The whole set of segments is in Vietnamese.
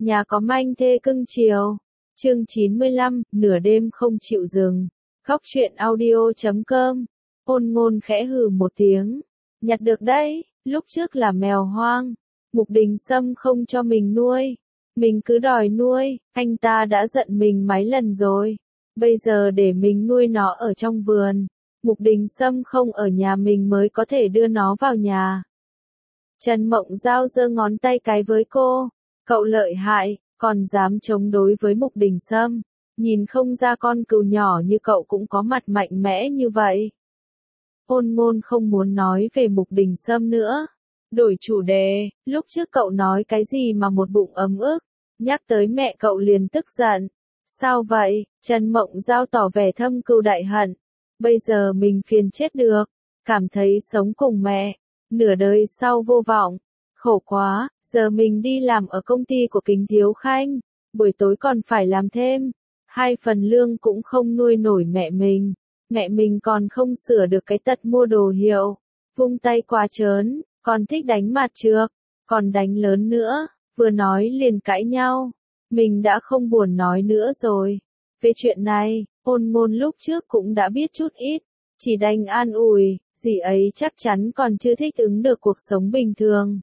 Nhà có manh thê cưng chiều. Chương 95, nửa đêm không chịu dừng. Góc truyện audio.com. Ôn Ngôn khẽ hừ một tiếng. Nhặt được đấy, lúc trước là mèo hoang. Mục Đình Sâm không cho mình nuôi. Mình cứ đòi nuôi, anh ta đã giận mình mấy lần rồi. Bây giờ để mình nuôi nó ở trong vườn. Mục Đình Sâm không ở nhà mình mới có thể đưa nó vào nhà. Trần Mộng Giao giơ ngón tay cái với cô. Cậu lợi hại, còn dám chống đối với Mục Đình Sâm. Nhìn không ra con cừu nhỏ như cậu cũng có mặt mạnh mẽ như vậy. Ôn Ngôn không muốn nói về Mục Đình Sâm nữa. Đổi chủ đề, lúc trước cậu nói cái gì mà một bụng ấm ức. Nhắc tới mẹ cậu liền tức giận. Sao vậy? Trần Mộng Giao tỏ vẻ thâm cừu đại hận. Bây giờ mình phiền chết được. Cảm thấy sống cùng mẹ. Nửa đời sau vô vọng. Khổ quá, giờ mình đi làm ở công ty của Kính Thiếu Khanh. Buổi tối còn phải làm thêm. 2 phần lương cũng không nuôi nổi mẹ mình. Mẹ mình còn không sửa được cái tật mua đồ hiệu. Vung tay quá trớn, còn thích đánh mặt trược, còn đánh lớn nữa, vừa nói liền cãi nhau. Mình đã không buồn nói nữa rồi. Về chuyện này, Ôn Ngôn lúc trước cũng đã biết chút ít, chỉ đành an ủi, dì ấy chắc chắn còn chưa thích ứng được cuộc sống bình thường.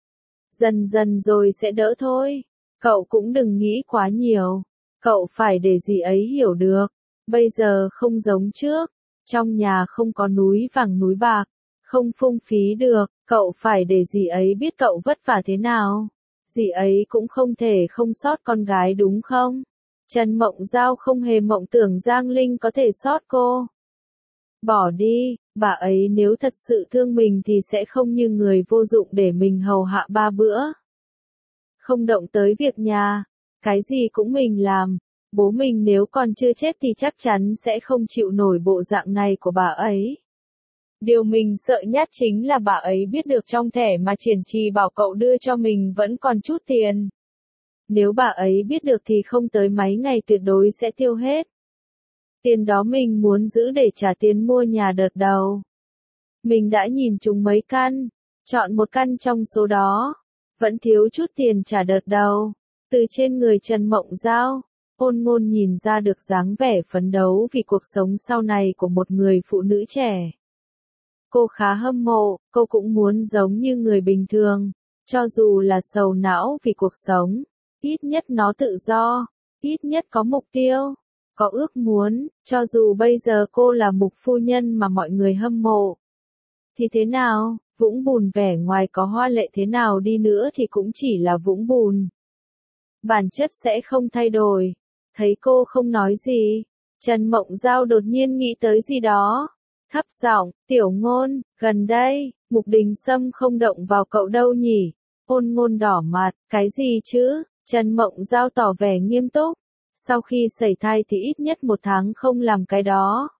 Dần dần rồi sẽ đỡ thôi, cậu cũng đừng nghĩ quá nhiều, cậu phải để dì ấy hiểu được, bây giờ không giống trước, trong nhà không có núi vàng núi bạc, không phung phí được, cậu phải để dì ấy biết cậu vất vả thế nào. Dì ấy cũng không thể không sót con gái đúng không? Trần Mộng Giao không hề mộng tưởng Giang Linh có thể sót cô. Bỏ đi, bà ấy nếu thật sự thương mình thì sẽ không như người vô dụng để mình hầu hạ 3 bữa. Không động tới việc nhà, cái gì cũng mình làm. Bố mình nếu còn chưa chết thì chắc chắn sẽ không chịu nổi bộ dạng này của bà ấy. Điều mình sợ nhất chính là bà ấy biết được trong thẻ mà Triển Trì bảo cậu đưa cho mình vẫn còn chút tiền. Nếu bà ấy biết được thì không tới mấy ngày tuyệt đối sẽ tiêu hết. Tiền đó mình muốn giữ để trả tiền mua nhà đợt đầu. Mình đã nhìn chúng mấy căn, chọn một căn trong số đó. Vẫn thiếu chút tiền trả đợt đầu. Từ trên người Trần Mộng Giao, Ôn Ngôn nhìn ra được dáng vẻ phấn đấu vì cuộc sống sau này của một người phụ nữ trẻ. Cô khá hâm mộ, cô cũng muốn giống như người bình thường, cho dù là sầu não vì cuộc sống, ít nhất nó tự do, ít nhất có mục tiêu, có ước muốn, cho dù bây giờ cô là mục phu nhân mà mọi người hâm mộ. Thì thế nào, vũng bùn vẻ ngoài có hoa lệ thế nào đi nữa thì cũng chỉ là vũng bùn. Bản chất sẽ không thay đổi. Thấy cô không nói gì, Trần Mộng Giao đột nhiên nghĩ tới gì đó. Thấp giọng, Tiểu Ngôn, gần đây, Mục Đình Sâm không động vào cậu đâu nhỉ? Ôn Ngôn đỏ mặt, cái gì chứ? Trần Mộng Giao tỏ vẻ nghiêm túc. Sau khi sẩy thai thì ít nhất 1 tháng không làm cái đó.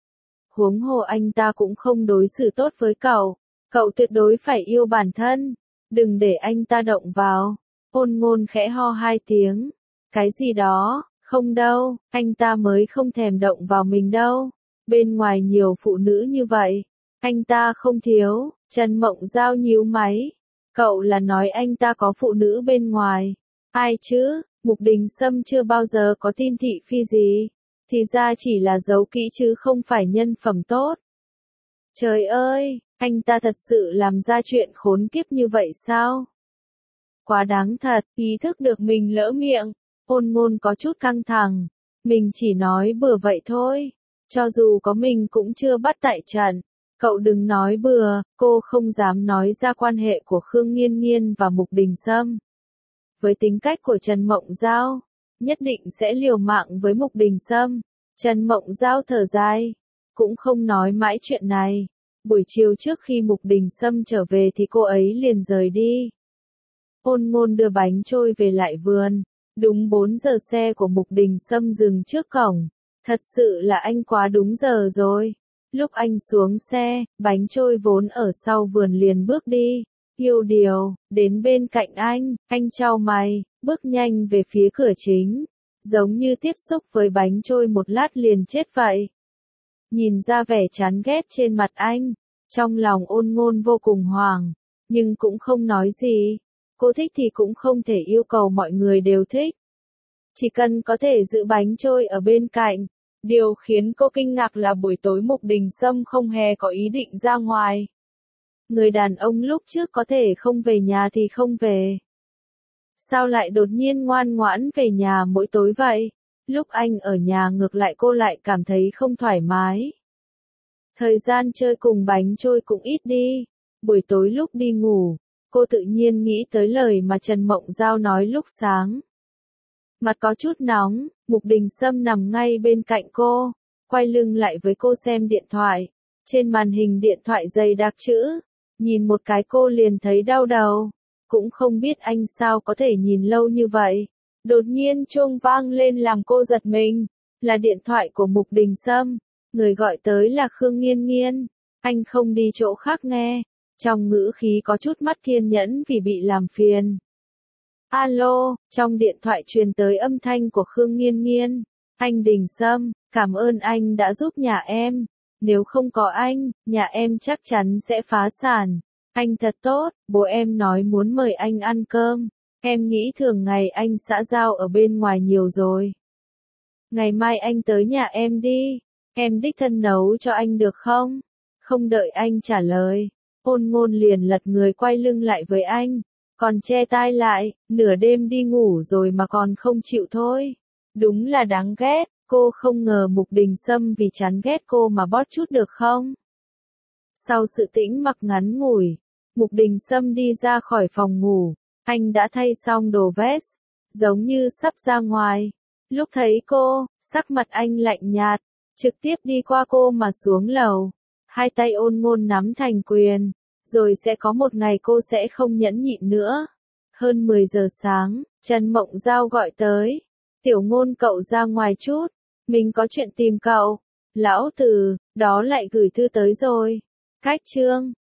Huống hồ anh ta cũng không đối xử tốt với cậu. Cậu tuyệt đối phải yêu bản thân. Đừng để anh ta động vào. Ôn Ngôn khẽ ho 2 tiếng. Cái gì đó, không đâu, anh ta mới không thèm động vào mình đâu. Bên ngoài nhiều phụ nữ như vậy, anh ta không thiếu. Trần Mộng Giao nhíu máy. Cậu là nói anh ta có phụ nữ bên ngoài. Ai chứ, Mục Đình Sâm chưa bao giờ có tin thị phi gì. Thì ra chỉ là giấu kỹ chứ không phải nhân phẩm tốt. Trời ơi, anh ta thật sự làm ra chuyện khốn kiếp như vậy sao? Quá đáng thật, ý thức được mình lỡ miệng. Ôn Ngôn có chút căng thẳng. Mình chỉ nói bừa vậy thôi. Cho dù có mình cũng chưa bắt tại trận. Cậu đừng nói bừa, cô không dám nói ra quan hệ của Khương Nghiên Nghiên và Mục Đình Sâm. Với tính cách của Trần Mộng Giao, nhất định sẽ liều mạng với Mục Đình Sâm. Trần Mộng Giao thở dài, cũng không nói mãi chuyện này. Buổi chiều trước khi Mục Đình Sâm trở về thì cô ấy liền rời đi. Ôn Ngôn đưa bánh trôi về lại vườn. Đúng 4 giờ xe của Mục Đình Sâm dừng trước cổng. Thật sự là anh quá đúng giờ rồi. Lúc anh xuống xe, bánh trôi vốn ở sau vườn liền bước đi. Yêu điều, đến bên cạnh anh chau mày, bước nhanh về phía cửa chính. Giống như tiếp xúc với bánh trôi một lát liền chết vậy. Nhìn ra vẻ chán ghét trên mặt anh, trong lòng Ôn Ngôn vô cùng hoảng, nhưng cũng không nói gì. Cô thích thì cũng không thể yêu cầu mọi người đều thích. Chỉ cần có thể giữ bánh trôi ở bên cạnh. Điều khiến cô kinh ngạc là buổi tối Mục Đình Sâm không hề có ý định ra ngoài. Người đàn ông lúc trước có thể không về nhà thì không về. Sao lại đột nhiên ngoan ngoãn về nhà mỗi tối vậy? Lúc anh ở nhà ngược lại cô lại cảm thấy không thoải mái. Thời gian chơi cùng bánh trôi cũng ít đi. Buổi tối lúc đi ngủ, cô tự nhiên nghĩ tới lời mà Trần Mộng Giao nói lúc sáng. Mặt có chút nóng, Mục Đình Sâm nằm ngay bên cạnh cô, quay lưng lại với cô xem điện thoại. Trên màn hình điện thoại dày đặc chữ, nhìn một cái cô liền thấy đau đầu. Cũng không biết anh sao có thể nhìn lâu như vậy. Đột nhiên chuông vang lên làm cô giật mình, là điện thoại của Mục Đình Sâm, người gọi tới là Khương Nghiên Nghiên. Anh không đi chỗ khác nghe, trong ngữ khí có chút mất kiên nhẫn vì bị làm phiền. Alo, trong điện thoại truyền tới âm thanh của Khương Nghiên Nghiên. Anh Đình Sâm, cảm ơn anh đã giúp nhà em. Nếu không có anh, nhà em chắc chắn sẽ phá sản. Anh thật tốt, bố em nói muốn mời anh ăn cơm. Em nghĩ thường ngày anh xã giao ở bên ngoài nhiều rồi. Ngày mai anh tới nhà em đi. Em đích thân nấu cho anh được không? Không đợi anh trả lời, Ôn Ngôn liền lật người quay lưng lại với anh. Còn che tai lại, nửa đêm đi ngủ rồi mà còn không chịu thôi. Đúng là đáng ghét, cô không ngờ Mục Đình Sâm vì chán ghét cô mà bót chút được không? Sau sự tĩnh mặc ngắn ngủi, Mục Đình Sâm đi ra khỏi phòng ngủ, anh đã thay xong đồ vest, giống như sắp ra ngoài. Lúc thấy cô, sắc mặt anh lạnh nhạt, trực tiếp đi qua cô mà xuống lầu. Hai tay Ôn Ngôn nắm thành quyền. Rồi sẽ có một ngày cô sẽ không nhẫn nhịn nữa. Hơn 10 giờ sáng, Trần Mộng Giao gọi tới. Tiểu Ngôn cậu ra ngoài chút. Mình có chuyện tìm cậu. Lão Từ, đó lại gửi thư tới rồi. Cách chương